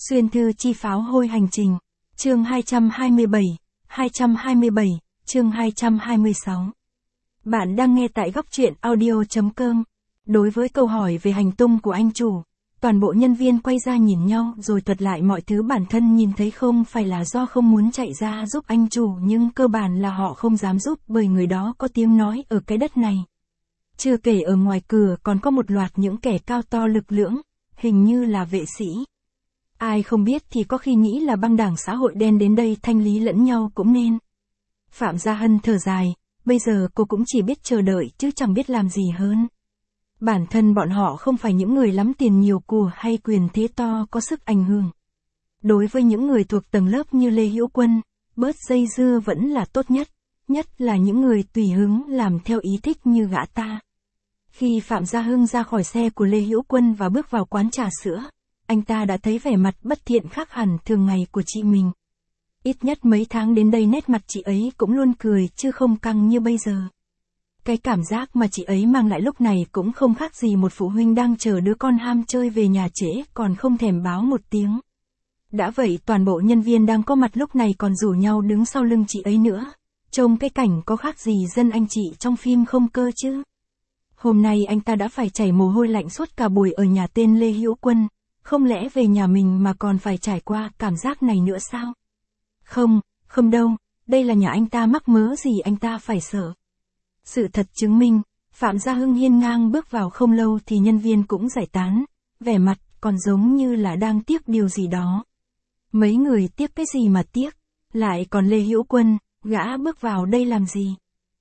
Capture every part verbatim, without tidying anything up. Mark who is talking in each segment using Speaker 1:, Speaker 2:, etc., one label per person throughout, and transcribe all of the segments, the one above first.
Speaker 1: Xuyên thư chi pháo hôi hành trình. Chương hai trăm hai mươi bảy, hai trăm hai mươi bảy, chương hai trăm hai mươi sáu. Bạn đang nghe tại góc truyện audio chấm com. Đối với câu hỏi về hành tung của anh chủ, toàn bộ nhân viên quay ra nhìn nhau rồi thuật lại mọi thứ bản thân nhìn thấy, không phải là do không muốn chạy ra giúp anh chủ, nhưng cơ bản là họ không dám giúp bởi người đó có tiếng nói ở cái đất này. Chưa kể ở ngoài cửa còn có một loạt những kẻ cao to lực lưỡng, hình như là vệ sĩ. Ai không biết thì có khi nghĩ là băng đảng xã hội đen đến đây thanh lý lẫn nhau cũng nên. Phạm Gia Hân thở dài, bây giờ cô cũng chỉ biết chờ đợi chứ chẳng biết làm gì hơn. Bản thân bọn họ không phải những người lắm tiền nhiều của hay quyền thế to có sức ảnh hưởng. Đối với những người thuộc tầng lớp như Lê Hữu Quân, bớt dây dưa vẫn là tốt nhất, nhất là những người tùy hứng làm theo ý thích như gã ta. Khi Phạm Gia Hưng ra khỏi xe của Lê Hữu Quân và bước vào quán trà sữa, anh ta đã thấy vẻ mặt bất thiện khác hẳn thường ngày của chị mình. Ít nhất mấy tháng đến đây nét mặt chị ấy cũng luôn cười chứ không căng như bây giờ. Cái cảm giác mà chị ấy mang lại lúc này cũng không khác gì một phụ huynh đang chờ đứa con ham chơi về nhà trễ còn không thèm báo một tiếng. Đã vậy toàn bộ nhân viên đang có mặt lúc này còn rủ nhau đứng sau lưng chị ấy nữa. Trông cái cảnh có khác gì dân anh chị trong phim không cơ chứ. Hôm nay anh ta đã phải chảy mồ hôi lạnh suốt cả buổi ở nhà tên Lê Hữu Quân. Không lẽ về nhà mình mà còn phải trải qua cảm giác này nữa sao? Không, không đâu, đây là nhà anh ta, mắc mớ gì anh ta phải sợ. Sự thật chứng minh, Phạm Gia Hưng hiên ngang bước vào không lâu thì nhân viên cũng giải tán, vẻ mặt còn giống như là đang tiếc điều gì đó. Mấy người tiếc cái gì mà tiếc, lại còn Lê Hữu Quân, gã bước vào đây làm gì?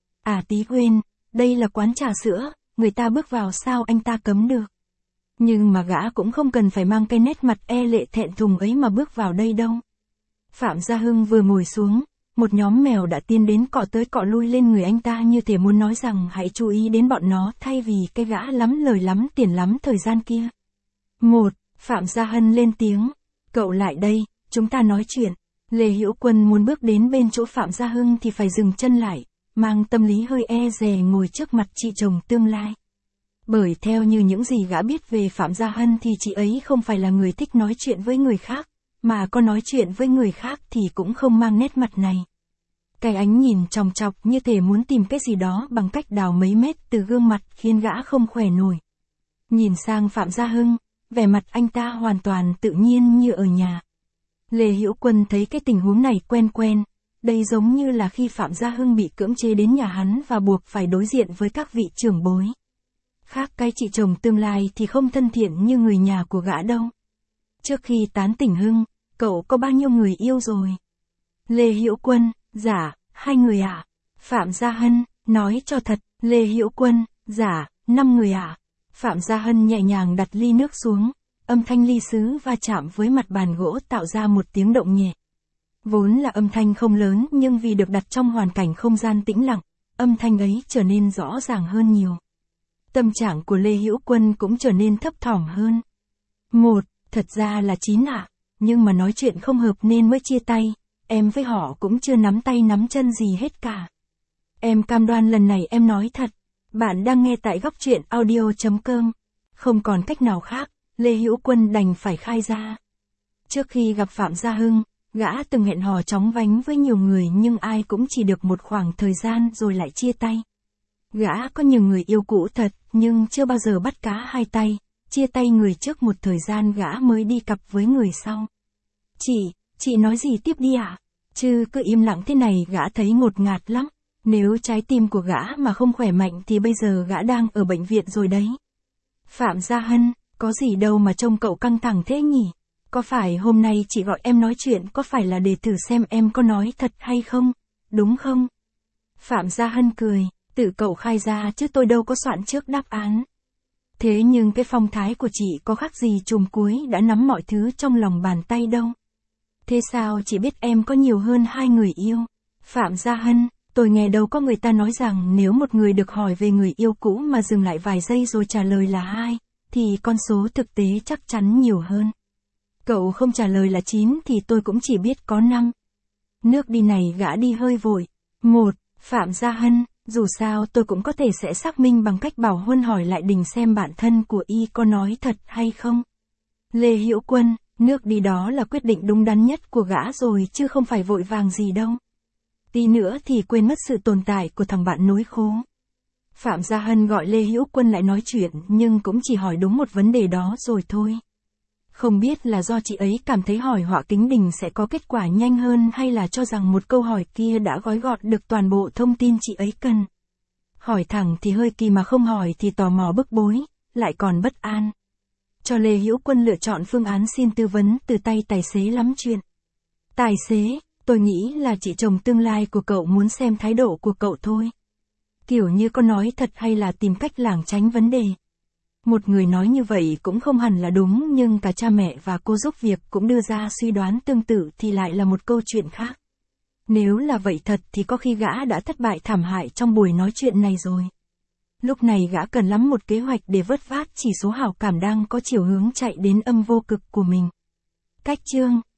Speaker 1: À tí quên, đây là quán trà sữa, người ta bước vào sao anh ta cấm được? Nhưng mà gã cũng không cần phải mang cái nét mặt e lệ thẹn thùng ấy mà bước vào đây đâu. Phạm Gia Hưng vừa ngồi xuống, một nhóm mèo đã tiến đến cọ tới cọ lui lên người anh ta như thể muốn nói rằng hãy chú ý đến bọn nó thay vì cái gã lắm lời lắm tiền lắm thời gian kia. Một, Phạm Gia Hân lên tiếng, cậu lại đây, chúng ta nói chuyện. Lê Hữu Quân muốn bước đến bên chỗ Phạm Gia Hưng thì phải dừng chân lại, mang tâm lý hơi e dè ngồi trước mặt chị chồng tương lai. Bởi theo như những gì gã biết về Phạm Gia Hân thì chị ấy không phải là người thích nói chuyện với người khác, mà có nói chuyện với người khác thì cũng không mang nét mặt này. Cái ánh nhìn chòng chọc như thể muốn tìm cái gì đó bằng cách đào mấy mét từ gương mặt khiến gã không khỏe nổi. Nhìn sang Phạm Gia Hưng, vẻ mặt anh ta hoàn toàn tự nhiên như ở nhà. Lê Hữu Quân thấy cái tình huống này quen quen, đây giống như là khi Phạm Gia Hưng bị cưỡng chế đến nhà hắn và buộc phải đối diện với các vị trưởng bối. Khác cái chị chồng tương lai thì không thân thiện như người nhà của gã đâu. Trước khi tán tỉnh Hưng, cậu có bao nhiêu người yêu rồi? Lê Hữu Quân, dạ, hai người ạ. À? Phạm Gia Hân, nói cho thật. Lê Hữu Quân, dạ, năm người ạ. À? Phạm Gia Hân nhẹ nhàng đặt ly nước xuống, âm thanh ly sứ va chạm với mặt bàn gỗ tạo ra một tiếng động nhẹ. Vốn là âm thanh không lớn nhưng vì được đặt trong hoàn cảnh không gian tĩnh lặng, âm thanh ấy trở nên rõ ràng hơn nhiều. Tâm trạng của Lê Hữu Quân cũng trở nên thấp thỏm hơn. Một, thật ra là chín ạ, à, nhưng mà nói chuyện không hợp nên mới chia tay, em với họ cũng chưa nắm tay nắm chân gì hết cả. Em cam đoan lần này em nói thật. Bạn đang nghe tại góc truyện audio chấm com. Không còn cách nào khác, Lê Hữu Quân đành phải khai ra. Trước khi gặp Phạm Gia Hưng, gã từng hẹn hò chóng vánh với nhiều người nhưng ai cũng chỉ được một khoảng thời gian rồi lại chia tay. Gã có nhiều người yêu cũ thật, nhưng chưa bao giờ bắt cá hai tay, chia tay người trước một thời gian gã mới đi cặp với người sau. Chị, chị nói gì tiếp đi ạ? À? Chứ cứ im lặng thế này gã thấy ngột ngạt lắm. Nếu trái tim của gã mà không khỏe mạnh thì bây giờ gã đang ở bệnh viện rồi đấy. Phạm Gia Hân, có gì đâu mà trông cậu căng thẳng thế nhỉ? Có phải hôm nay chị gọi em nói chuyện có phải là để thử xem em có nói thật hay không? Đúng không? Phạm Gia Hân cười. Tự cậu khai ra chứ tôi đâu có soạn trước đáp án. Thế nhưng cái phong thái của chị có khác gì chùm cuối đã nắm mọi thứ trong lòng bàn tay đâu. Thế sao chị biết em có nhiều hơn hai người yêu? Phạm Gia Hân, tôi nghe đâu có người ta nói rằng nếu một người được hỏi về người yêu cũ mà dừng lại vài giây rồi trả lời là hai, thì con số thực tế chắc chắn nhiều hơn. Cậu không trả lời là chín thì tôi cũng chỉ biết có năm. Nước đi này gã đi hơi vội. Một, Phạm Gia Hân. Dù sao tôi cũng có thể sẽ xác minh bằng cách bảo Huân hỏi lại Đình xem bản thân của y có nói thật hay không. Lê Hữu Quân, Nước đi đó là quyết định đúng đắn nhất của gã rồi chứ không phải vội vàng gì đâu. Tí nữa thì quên mất sự tồn tại của thằng bạn nối khố. Phạm Gia Hân gọi Lê Hữu Quân lại nói chuyện nhưng cũng chỉ hỏi đúng một vấn đề đó rồi thôi. Không biết là do chị ấy cảm thấy hỏi Họa Kính Đình sẽ có kết quả nhanh hơn hay là cho rằng một câu hỏi kia đã gói gọn được toàn bộ thông tin chị ấy cần. Hỏi thẳng thì hơi kỳ mà không hỏi thì tò mò bức bối, lại còn bất an. Cho Lê Hữu Quân lựa chọn phương án xin tư vấn từ tay tài xế lắm chuyện. Tài xế, tôi nghĩ là chị chồng tương lai của cậu muốn xem thái độ của cậu thôi. Kiểu như có nói thật hay là tìm cách lảng tránh vấn đề. Một người nói như vậy cũng không hẳn là đúng nhưng cả cha mẹ và cô giúp việc cũng đưa ra suy đoán tương tự thì lại là một câu chuyện khác. Nếu là vậy thật thì có khi gã đã thất bại thảm hại trong buổi nói chuyện này rồi. Lúc này gã cần lắm một kế hoạch để vớt vát chỉ số hảo cảm đang có chiều hướng chạy đến âm vô cực của mình. Cách chương